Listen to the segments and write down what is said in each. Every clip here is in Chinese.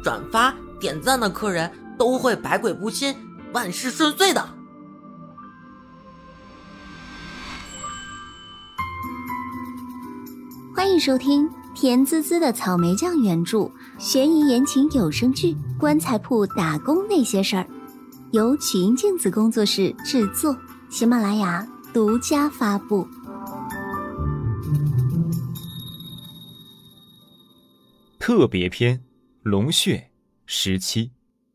转发、点赞的客人都会百鬼不侵，万事顺遂的。 欢迎收听甜滋滋的草莓酱原著悬疑言情有声剧《棺材铺打工那些事儿》，由曲音镜子工作室制作，喜马拉雅独家发布。 特别篇龙血17。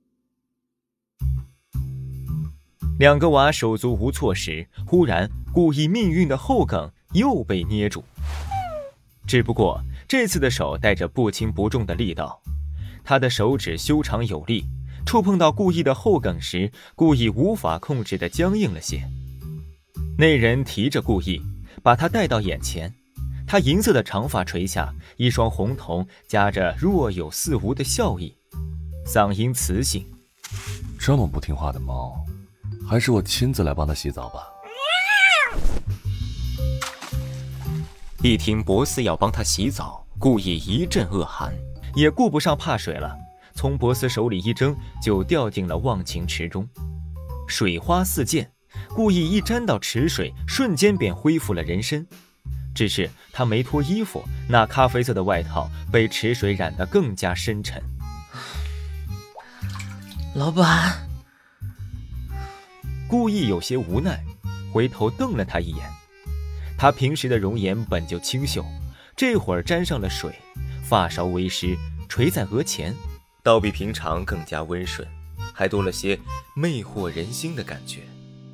两个娃手足无措时，忽然故意命运的后梗又被捏住，只不过这次的手带着不轻不重的力道，他的手指修长有力，触碰到故意的后梗时，故意无法控制地僵硬了些。那人提着故意，把他带到眼前，他银色的长发垂下，一双红瞳夹着若有似无的笑意，嗓音磁性： 这么不听话的猫，还是我亲自来帮它洗澡吧。 一听博斯要帮他洗澡，故意一阵恶寒，也顾不上怕水了，从博斯手里一挣，就掉进了忘情池中。水花四溅，故意一沾到池水，瞬间便恢复了人身。只是他没脱衣服，那咖啡色的外套被池水染得更加深沉。 老板， 故意有些无奈，回头瞪了他一眼。他平时的容颜本就清秀，这会儿沾上了水，发梢微湿，垂在额前，倒比平常更加温顺，还多了些魅惑人心的感觉。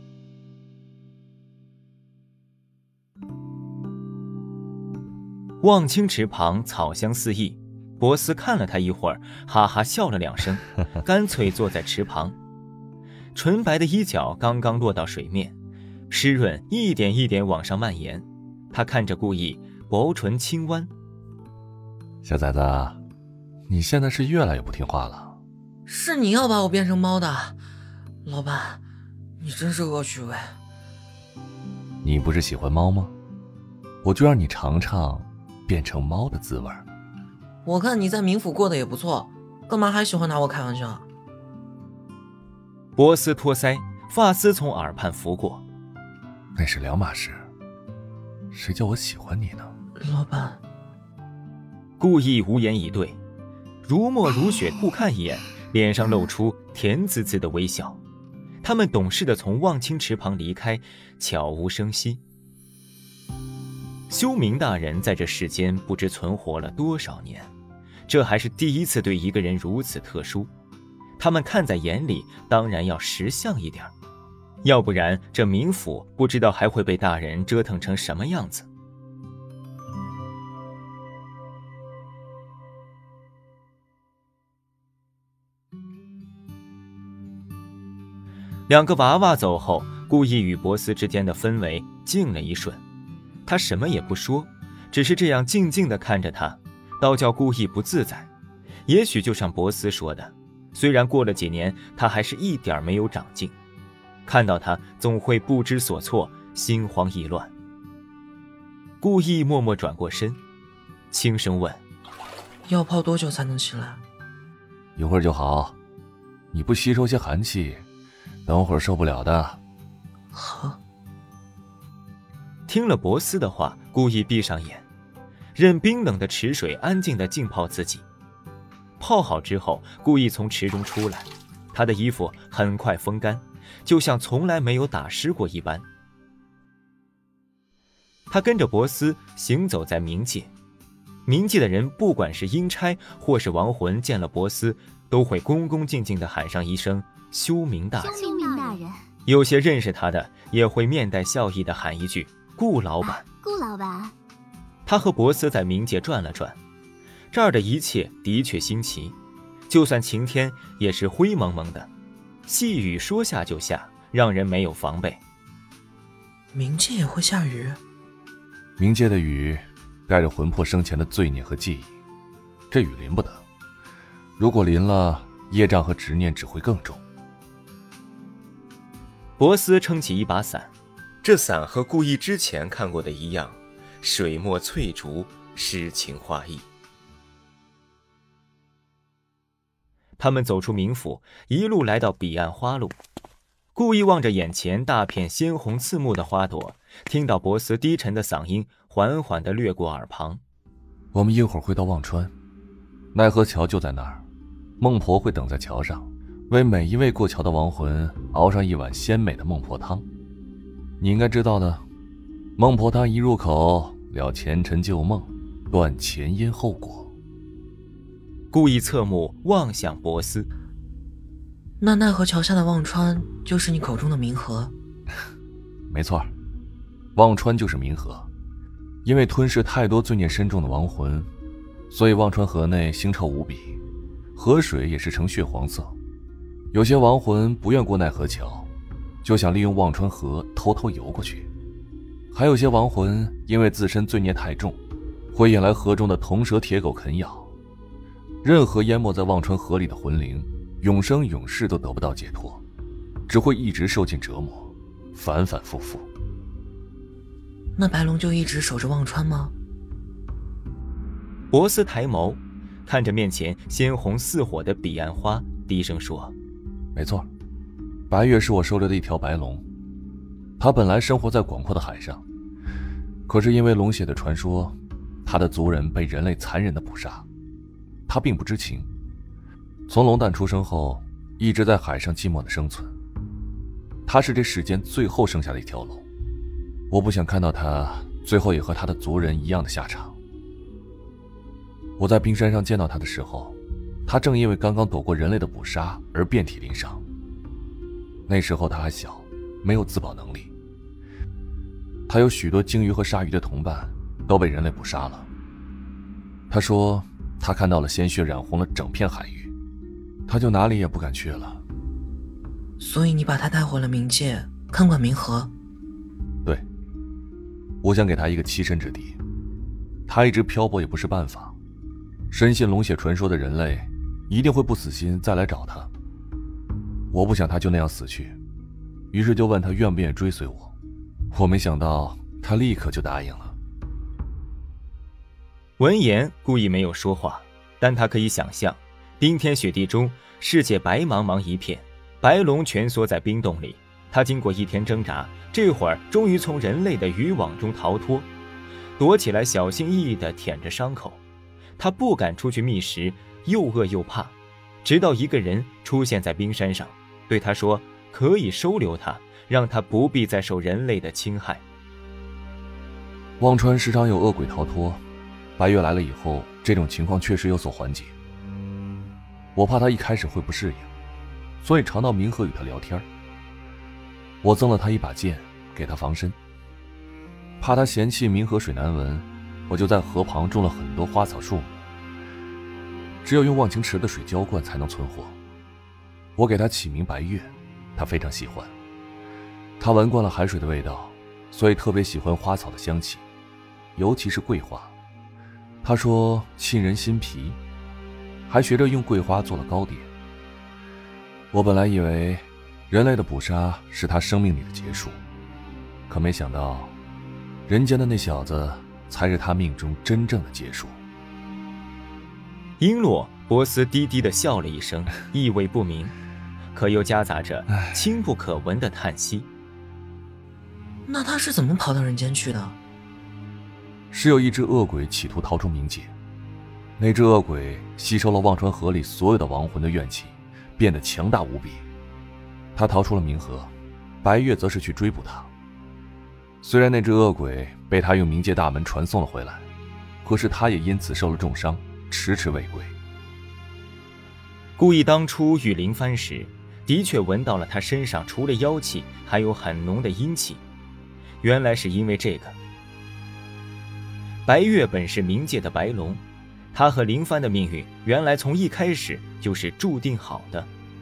望清池旁草香四溢，博斯看了他一会儿，哈哈笑了两声，干脆坐在池旁。纯白的衣角刚刚落到水面，湿润一点一点往上蔓延。他看着故意，薄唇轻弯： 小崽子，你现在是越来越不听话了。 是你要把我变成猫的，老板，你真是恶趣味。 你不是喜欢猫吗？我就让你尝尝变成猫的滋味。 我看你在冥府过得也不错，干嘛还喜欢拿我开玩笑？ 博斯托腮，发丝从耳畔拂过。 那是两码事，谁叫我喜欢你呢？ 老板。 故意无言以对，如墨如雪互看一眼，脸上露出甜滋滋的微笑。他们懂事地从望清池旁离开，悄无声息。修明大人在这世间不知存活了多少年，这还是第一次对一个人如此特殊。他们看在眼里，当然要识相一点，要不然这冥府不知道还会被大人折腾成什么样子。两个娃娃走后，故意与博斯之间的氛围静了一瞬。他什么也不说，只是这样静静地看着他，倒叫故意不自在。也许就像博斯说的，虽然过了几年，他还是一点没有长进，看到他总会不知所措，心慌意乱。故意默默转过身，轻声问： 要泡多久才能起来？ 一会儿就好，你不吸收些寒气，等会儿受不了的。 好。 听了博斯的话，故意闭上眼，任冰冷的池水安静地浸泡自己。泡好之后，故意从池中出来，他的衣服很快风干，就像从来没有打湿过一般。他跟着博斯行走在冥界，冥界的人不管是阴差或是亡魂，见了博斯都会恭恭敬敬地喊上一声修明大人。 修明大人。 有些认识他的也会面带笑意地喊一句顾老板。 顾老板。 他和博斯在冥界转了转，这儿的一切的确新奇，就算晴天也是灰蒙蒙的，细雨说下就下，让人没有防备。 冥界也会下雨？ 冥界的雨带着魂魄生前的罪孽和记忆，这雨淋不得，如果淋了，业障和执念只会更重。 博斯撑起一把伞，这伞和故意之前看过的一样，水墨翠竹，诗情画意。 他们走出冥府，一路来到彼岸花路，故意望着眼前大片鲜红刺目的花朵，听到博斯低沉的嗓音缓缓地掠过耳旁。 我们一会儿会到忘川，奈何桥就在那儿，孟婆会等在桥上，为每一位过桥的亡魂熬上一碗鲜美的孟婆汤。你应该知道的，孟婆汤一入口，了前尘旧梦，断前因后果。 故意侧目望向博斯。 那奈何桥下的忘川就是你口中的冥河？ 没错，忘川就是冥河。因为吞噬太多罪孽深重的亡魂，所以忘川河内腥臭无比，河水也是呈血黄色。有些亡魂不愿过奈何桥，就想利用忘川河偷偷游过去。还有些亡魂因为自身罪孽太重，会引来河中的铜蛇铁狗啃咬。任何淹没在忘川河里的魂灵，永生永世都得不到解脱，只会一直受尽折磨，反反复复。 那白龙就一直守着忘川吗？ 博斯抬眸看着面前鲜红似火的彼岸花，低声说： 没错，白月是我收留的一条白龙，它本来生活在广阔的海上，可是因为龙血的传说，它的族人被人类残忍地捕杀，它并不知情。从龙蛋出生后，一直在海上寂寞地生存。它是这世间最后剩下的一条龙，我不想看到它最后也和它的族人一样的下场。我在冰山上见到它的时候，它正因为刚刚躲过人类的捕杀而遍体鳞伤。那时候它还小，没有自保能力。它有许多鲸鱼和鲨鱼的同伴都被人类捕杀了。他说他看到了鲜血染红了整片海域，他就哪里也不敢去了。 所以你把他带回了冥界，看管冥河。 对，我想给他一个栖身之地。他一直漂泊也不是办法，深信龙血传说的人类一定会不死心再来找他。我不想他就那样死去，于是就问他愿不愿意追随我。我没想到他立刻就答应了。 闻言，故意没有说话，但他可以想象，冰天雪地中，世界白茫茫一片，白龙蜷缩在冰洞里。他经过一天挣扎，这会儿终于从人类的渔网中逃脱，躲起来，小心翼翼地舔着伤口。他不敢出去觅食，又饿又怕，直到一个人出现在冰山上，对他说可以收留他，让他不必再受人类的侵害。 忘川时常有恶鬼逃脱，白月来了以后，这种情况确实有所缓解。我怕他一开始会不适应，所以常到冥河与他聊天。我赠了他一把剑，给他防身。怕他嫌弃冥河水难闻，我就在河旁种了很多花草树木，只有用忘情池的水浇灌才能存活。我给他起名白月，他非常喜欢。他闻惯了海水的味道，所以特别喜欢花草的香气，尤其是桂花。他说沁人心脾，还学着用桂花做了糕点。我本来以为人类的捕杀是他生命里的结束，可没想到人间的那小子才是他命中真正的结束。 璎珞，博斯低低地笑了一声，意味不明，可又夹杂着轻不可闻的叹息。 那他是怎么跑到人间去的？ 是有一只恶鬼企图逃出冥界，那只恶鬼吸收了忘川河里所有的亡魂的怨气，变得强大无比。他逃出了冥河，白月则是去追捕他。虽然那只恶鬼被他用冥界大门传送了回来，可是他也因此受了重伤，迟迟未归。 故意当初遇林帆时，的确闻到了他身上除了妖气，还有很浓的阴气。原来是因为这个。白月本是冥界的白龙，他和林帆的命运原来从一开始就是注定好的。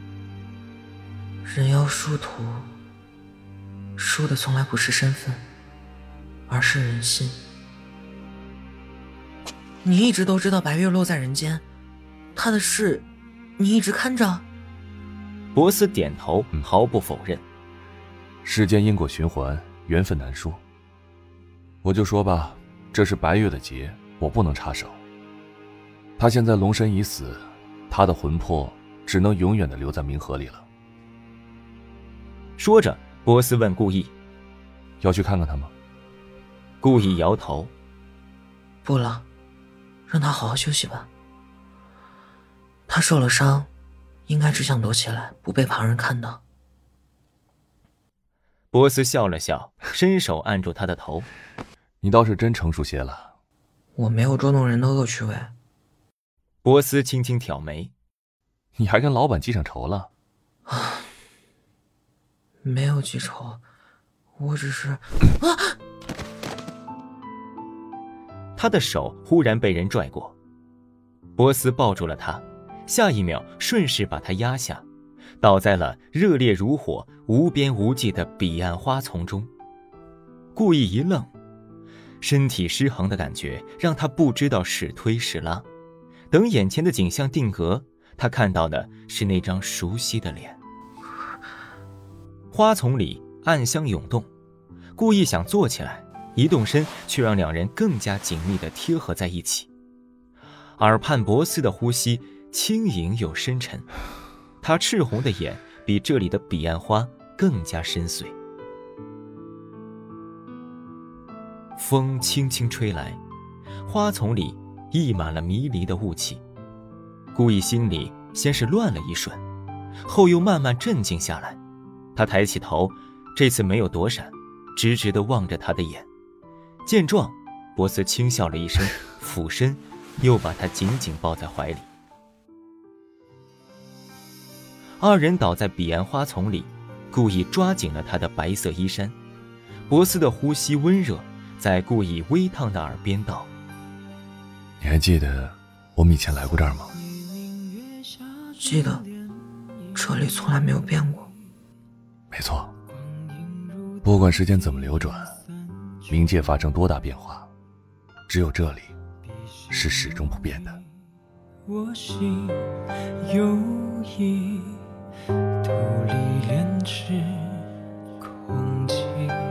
人妖殊途，输的从来不是身份，而是人心。你一直都知道白月落在人间，他的事你一直看着？ 博斯点头，毫不否认。 世间因果循环，缘分难说。我就说吧，这是白月的劫，我不能插手。他现在龙身已死，他的魂魄只能永远的留在冥河里了。 说着，波斯问顾意：“ 要去看看他吗？” 顾意摇头：“ 不了，让他好好休息吧。他受了伤，应该只想躲起来，不被旁人看到。” 波斯笑了笑，伸手按住他的头：“ 你倒是真成熟些了。”“ 我没有捉弄人的恶趣味。” 波斯轻轻挑眉：“ 你还跟老板记上仇了？”“ 没有记仇，我只是……” 他的手忽然被人拽过，波斯抱住了他，下一秒顺势把他压下，倒在了热烈如火、无边无际的彼岸花丛中。顾意一愣，身体失衡的感觉让他不知道是推是拉。等眼前的景象定格，他看到的是那张熟悉的脸。花丛里暗香涌动，顾意想坐起来，一动身却让两人更加紧密地贴合在一起。耳畔博斯的呼吸轻盈又深沉，他赤红的眼比这里的彼岸花更加深邃。风轻轻吹来，花丛里溢满了迷离的雾气。顾意心里先是乱了一瞬，后又慢慢镇静下来。他抬起头，这次没有躲闪，直直地望着他的眼。见状，波斯轻笑了一声，俯身又把他紧紧抱在怀里。二人倒在彼岸花丛里，顾意抓紧了他的白色衣衫。波斯的呼吸温热，在顾意微烫的耳边道：“ 你还记得我们以前来过这儿吗？”“ 记得，这里从来没有变过。”“ 没错，不管时间怎么流转，冥界发生多大变化，只有这里是始终不变的。” 我心有意，土里炼制空气。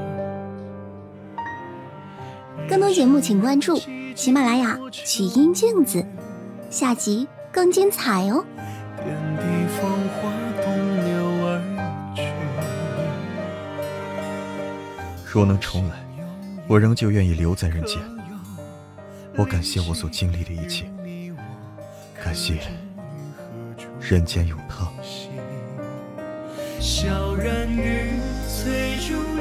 更多节目请关注喜马拉雅曲音镜子，下集更精彩哦。 遍地风花东流而去。 若能重来，我仍旧愿意留在人间。我感谢我所经历的一切，感谢人间有他。 小人鱼最终